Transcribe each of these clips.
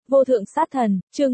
Vô thượng sát thần, chương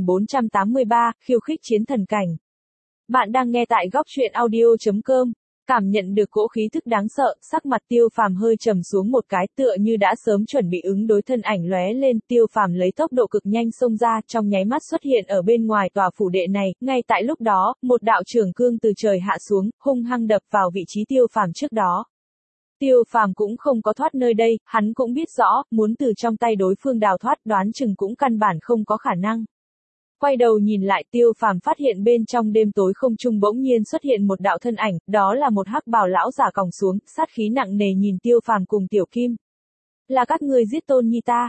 1483, khiêu khích chiến thần cảnh. Bạn đang nghe tại góc truyện audio.com. Cảm nhận được cỗ khí thức đáng sợ, sắc mặt Tiêu Phàm hơi trầm xuống một cái, tựa như đã sớm chuẩn bị ứng đối, thân ảnh lóe lên, Tiêu Phàm lấy tốc độ cực nhanh xông ra, trong nháy mắt xuất hiện ở bên ngoài tòa phủ đệ này, ngay tại lúc đó, một đạo trường cương từ trời hạ xuống, hung hăng đập vào vị trí Tiêu Phàm trước đó. Tiêu Phàm cũng không có thoát nơi đây, hắn cũng biết rõ, muốn từ trong tay đối phương đào thoát, đoán chừng cũng căn bản không có khả năng. Quay đầu nhìn lại, Tiêu Phàm phát hiện bên trong đêm tối không trung bỗng nhiên xuất hiện một đạo thân ảnh, đó là một hắc bào lão giả còng xuống, sát khí nặng nề nhìn Tiêu Phàm cùng Tiểu Kim. Là các ngươi giết Tôn Nhi ta.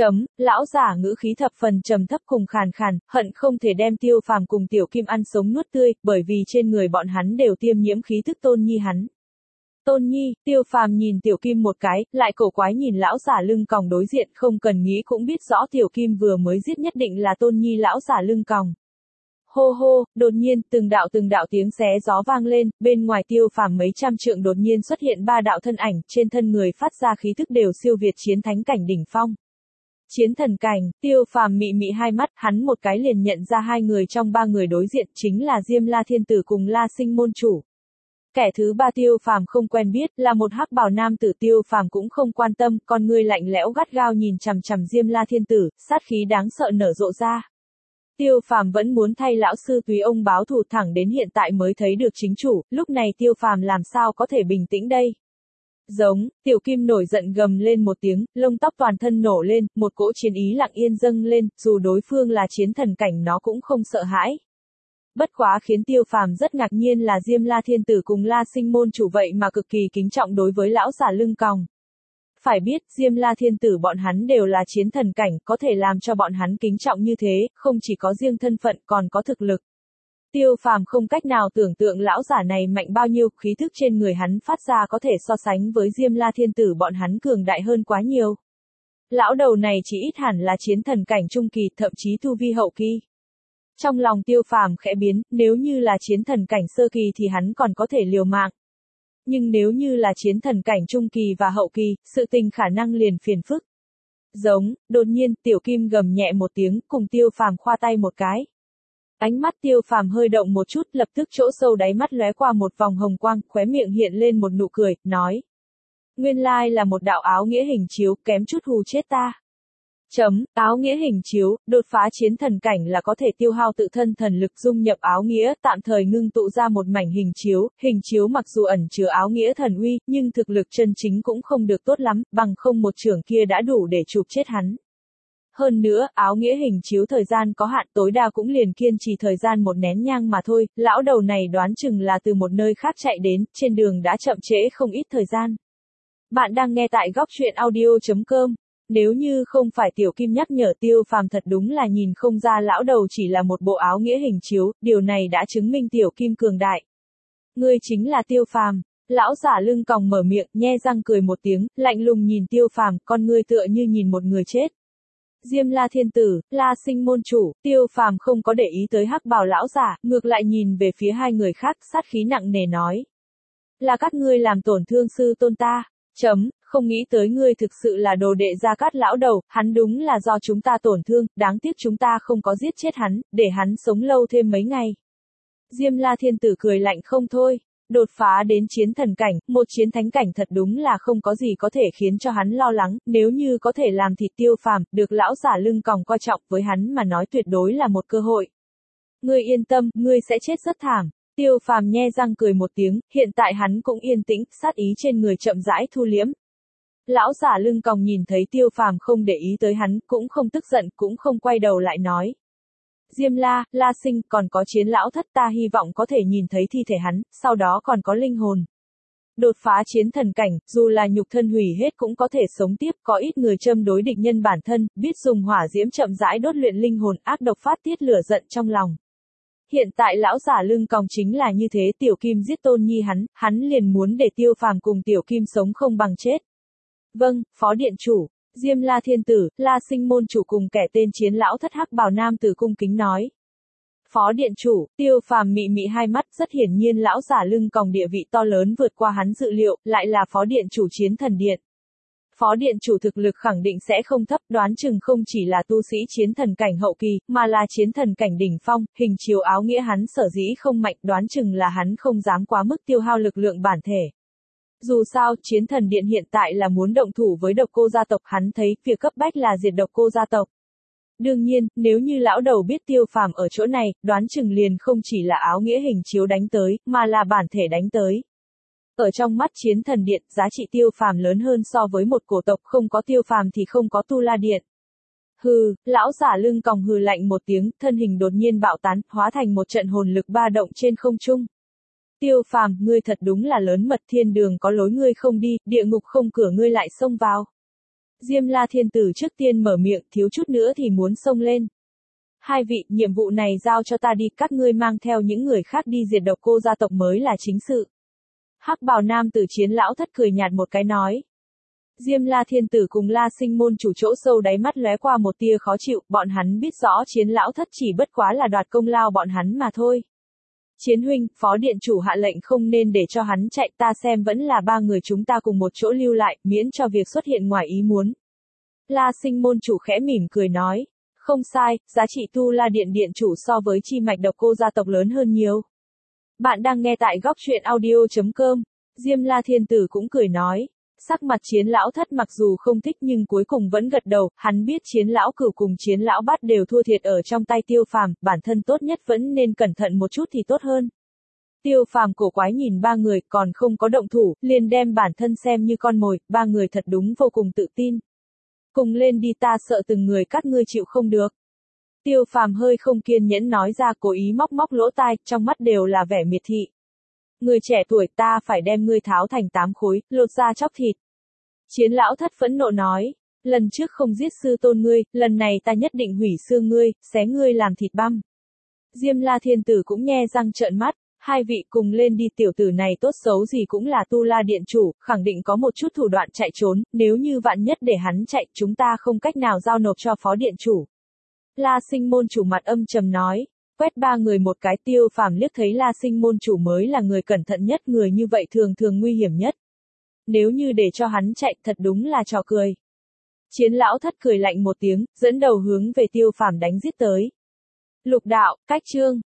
Lão giả ngữ khí thập phần trầm thấp cùng khàn khàn, hận không thể đem Tiêu Phàm cùng Tiểu Kim ăn sống nuốt tươi, bởi vì trên người bọn hắn đều tiêm nhiễm khí tức Tôn Nhi hắn. Tôn Nhi, Tiêu Phàm nhìn Tiểu Kim một cái, lại cổ quái nhìn lão giả lưng còng đối diện, không cần nghĩ cũng biết rõ Tiểu Kim vừa mới giết nhất định là Tôn Nhi lão giả lưng còng. Hô hô, đột nhiên, từng đạo tiếng xé gió vang lên, bên ngoài Tiêu Phàm mấy trăm trượng đột nhiên xuất hiện ba đạo thân ảnh, trên thân người phát ra khí thức đều siêu việt chiến thánh cảnh đỉnh phong. Chiến thần cảnh, Tiêu Phàm mị mị hai mắt, hắn một cái liền nhận ra hai người trong ba người đối diện chính là Diêm La Thiên Tử cùng La Sinh môn chủ. Kẻ thứ ba Tiêu Phàm không quen biết, là một hắc bào nam tử. Tiêu Phàm cũng không quan tâm, con ngươi lạnh lẽo gắt gao nhìn chằm chằm Diêm La Thiên Tử, sát khí đáng sợ nở rộ ra. Tiêu Phàm vẫn muốn thay lão sư Túy ông báo thù, thẳng đến hiện tại mới thấy được chính chủ, lúc này Tiêu Phàm làm sao có thể bình tĩnh đây. Giống, Tiểu Kim nổi giận gầm lên một tiếng, lông tóc toàn thân nổ lên, một cỗ chiến ý lặng yên dâng lên, dù đối phương là chiến thần cảnh nó cũng không sợ hãi. Bất quá khiến Tiêu Phàm rất ngạc nhiên là Diêm La Thiên Tử cùng La Sinh môn chủ vậy mà cực kỳ kính trọng đối với lão giả lưng còng. Phải biết, Diêm La Thiên Tử bọn hắn đều là chiến thần cảnh, có thể làm cho bọn hắn kính trọng như thế, không chỉ có riêng thân phận còn có thực lực. Tiêu Phàm không cách nào tưởng tượng lão giả này mạnh bao nhiêu, khí thức trên người hắn phát ra có thể so sánh với Diêm La Thiên Tử bọn hắn cường đại hơn quá nhiều. Lão đầu này chỉ ít hẳn là chiến thần cảnh trung kỳ, thậm chí tu vi hậu kỳ. Trong lòng Tiêu Phàm khẽ biến, nếu như là chiến thần cảnh sơ kỳ thì hắn còn có thể liều mạng. Nhưng nếu như là chiến thần cảnh trung kỳ và hậu kỳ, sự tình khả năng liền phiền phức. Giống, đột nhiên, Tiểu Kim gầm nhẹ một tiếng, cùng Tiêu Phàm khoa tay một cái. Ánh mắt Tiêu Phàm hơi động một chút, lập tức chỗ sâu đáy mắt lóe qua một vòng hồng quang, khóe miệng hiện lên một nụ cười, nói. Nguyên lai là một đạo áo nghĩa hình chiếu, kém chút hù chết ta. Áo nghĩa hình chiếu, đột phá chiến thần cảnh là có thể tiêu hao tự thân thần lực dung nhập áo nghĩa, tạm thời ngưng tụ ra một mảnh hình chiếu mặc dù ẩn chứa áo nghĩa thần uy, nhưng thực lực chân chính cũng không được tốt lắm, bằng không một chưởng kia đã đủ để chụp chết hắn. Hơn nữa, áo nghĩa hình chiếu thời gian có hạn, tối đa cũng liền kiên trì thời gian một nén nhang mà thôi, lão đầu này đoán chừng là từ một nơi khác chạy đến, trên đường đã chậm trễ không ít thời gian. Bạn đang nghe tại góc truyện audio.com. Nếu như không phải Tiểu Kim nhắc nhở, Tiêu Phàm thật đúng là nhìn không ra lão đầu chỉ là một bộ áo nghĩa hình chiếu, điều này đã chứng minh Tiểu Kim cường đại. Ngươi chính là Tiêu Phàm. Lão giả lưng còng mở miệng, nhe răng cười một tiếng, lạnh lùng nhìn Tiêu Phàm, con ngươi tựa như nhìn một người chết. Diêm La Thiên Tử, La Sinh môn chủ, Tiêu Phàm không có để ý tới hắc bào lão giả, ngược lại nhìn về phía hai người khác, sát khí nặng nề nói. Là các ngươi làm tổn thương sư tôn ta. Không nghĩ tới ngươi thực sự là đồ đệ Gia Cát lão đầu, hắn đúng là do chúng ta tổn thương, đáng tiếc chúng ta không có giết chết hắn, để hắn sống lâu thêm mấy ngày. Diêm La Thiên Tử cười lạnh không thôi, đột phá đến chiến thần cảnh, một chiến thánh cảnh thật đúng là không có gì có thể khiến cho hắn lo lắng, nếu như có thể làm thịt Tiêu Phàm, được lão giả lưng còng coi trọng, với hắn mà nói tuyệt đối là một cơ hội. Ngươi yên tâm, ngươi sẽ chết rất thảm. Tiêu Phàm nhe răng cười một tiếng, hiện tại hắn cũng yên tĩnh, sát ý trên người chậm rãi thu liễm. Lão giả lưng còng nhìn thấy Tiêu Phàm không để ý tới hắn, cũng không tức giận, cũng không quay đầu lại nói. Diêm La, La Sinh, còn có Chiến lão thất, ta hy vọng có thể nhìn thấy thi thể hắn, sau đó còn có linh hồn. Đột phá chiến thần cảnh, dù là nhục thân hủy hết cũng có thể sống tiếp, có ít người châm đối địch nhân bản thân, biết dùng hỏa diễm chậm rãi đốt luyện linh hồn, ác độc phát tiết lửa giận trong lòng. Hiện tại lão giả lưng còng chính là như thế, Tiểu Kim giết Tôn Nhi hắn liền muốn để Tiêu Phàm cùng Tiểu Kim sống không bằng chết. Vâng, phó điện chủ. Diêm La Thiên Tử, La Sinh môn chủ cùng kẻ tên Chiến lão thất hắc bào nam tử cung kính nói. Phó điện chủ, Tiêu Phàm mị mị hai mắt, rất hiển nhiên lão giả lưng còng địa vị to lớn vượt qua hắn dự liệu, lại là phó điện chủ Chiến thần điện. Phó điện chủ thực lực khẳng định sẽ không thấp, đoán chừng không chỉ là tu sĩ chiến thần cảnh hậu kỳ, mà là chiến thần cảnh đỉnh phong, hình chiếu áo nghĩa hắn sở dĩ không mạnh, đoán chừng là hắn không dám quá mức tiêu hao lực lượng bản thể. Dù sao, chiến thần điện hiện tại là muốn động thủ với độc cô gia tộc, hắn thấy việc cấp bách là diệt độc cô gia tộc. Đương nhiên, nếu như lão đầu biết Tiêu Phàm ở chỗ này, đoán chừng liền không chỉ là áo nghĩa hình chiếu đánh tới, mà là bản thể đánh tới. Ở trong mắt chiến thần điện, giá trị Tiêu Phàm lớn hơn so với một cổ tộc, không có Tiêu Phàm thì không có Tu La Điện. Hừ, lão giả lưng còng hừ lạnh một tiếng, thân hình đột nhiên bạo tán, hóa thành một trận hồn lực ba động trên không trung. Tiêu Phàm, ngươi thật đúng là lớn mật, thiên đường có lối ngươi không đi, địa ngục không cửa ngươi lại xông vào. Diêm La Thiên Tử trước tiên mở miệng, thiếu chút nữa thì muốn xông lên. Hai vị, nhiệm vụ này giao cho ta đi, các ngươi mang theo những người khác đi diệt độc cô gia tộc mới là chính sự. Hắc bào nam tử chiến lão thất cười nhạt một cái nói. Diêm La Thiên Tử cùng La Sinh môn chủ chỗ sâu đáy mắt lóe qua một tia khó chịu, bọn hắn biết rõ chiến lão thất chỉ bất quá là đoạt công lao bọn hắn mà thôi. Chiến huynh, phó điện chủ hạ lệnh không nên để cho hắn chạy, ta xem vẫn là ba người chúng ta cùng một chỗ lưu lại, miễn cho việc xuất hiện ngoài ý muốn. La Sinh môn chủ khẽ mỉm cười nói. Không sai, giá trị Tu La Điện điện chủ so với chi mạch độc cô gia tộc lớn hơn nhiều. Bạn đang nghe tại góc truyện audio.com. Diêm La Thiên Tử cũng cười nói. Sắc mặt chiến lão thất mặc dù không thích nhưng cuối cùng vẫn gật đầu, hắn biết chiến lão cửu cùng chiến lão bát đều thua thiệt ở trong tay Tiêu Phàm, bản thân tốt nhất vẫn nên cẩn thận một chút thì tốt hơn. Tiêu Phàm cổ quái nhìn ba người còn không có động thủ, liền đem bản thân xem như con mồi, ba người thật đúng vô cùng tự tin. Cùng lên đi, ta sợ từng người các ngươi chịu không được. Tiêu Phàm hơi không kiên nhẫn nói ra, cố ý móc móc lỗ tai, trong mắt đều là vẻ miệt thị. Người trẻ tuổi, ta phải đem ngươi tháo thành 8 khối, lột ra chóc thịt. Chiến lão thất phẫn nộ nói, lần trước không giết sư tôn ngươi, lần này ta nhất định hủy xương ngươi, xé ngươi làm thịt băm. Diêm La Thiên Tử cũng nhe răng trợn mắt, hai vị cùng lên đi, tiểu tử này tốt xấu gì cũng là Tu La Điện chủ, khẳng định có một chút thủ đoạn chạy trốn, nếu như vạn nhất để hắn chạy, chúng ta không cách nào giao nộp cho phó điện chủ. La Sinh môn chủ mặt âm trầm nói, quét ba người một cái. Tiêu Phàm liếc thấy La Sinh môn chủ mới là người cẩn thận nhất, người như vậy thường thường nguy hiểm nhất. Nếu như để cho hắn chạy, thật đúng là trò cười. Chiến lão thất cười lạnh một tiếng, dẫn đầu hướng về Tiêu Phàm đánh giết tới. Lục đạo, cách chương.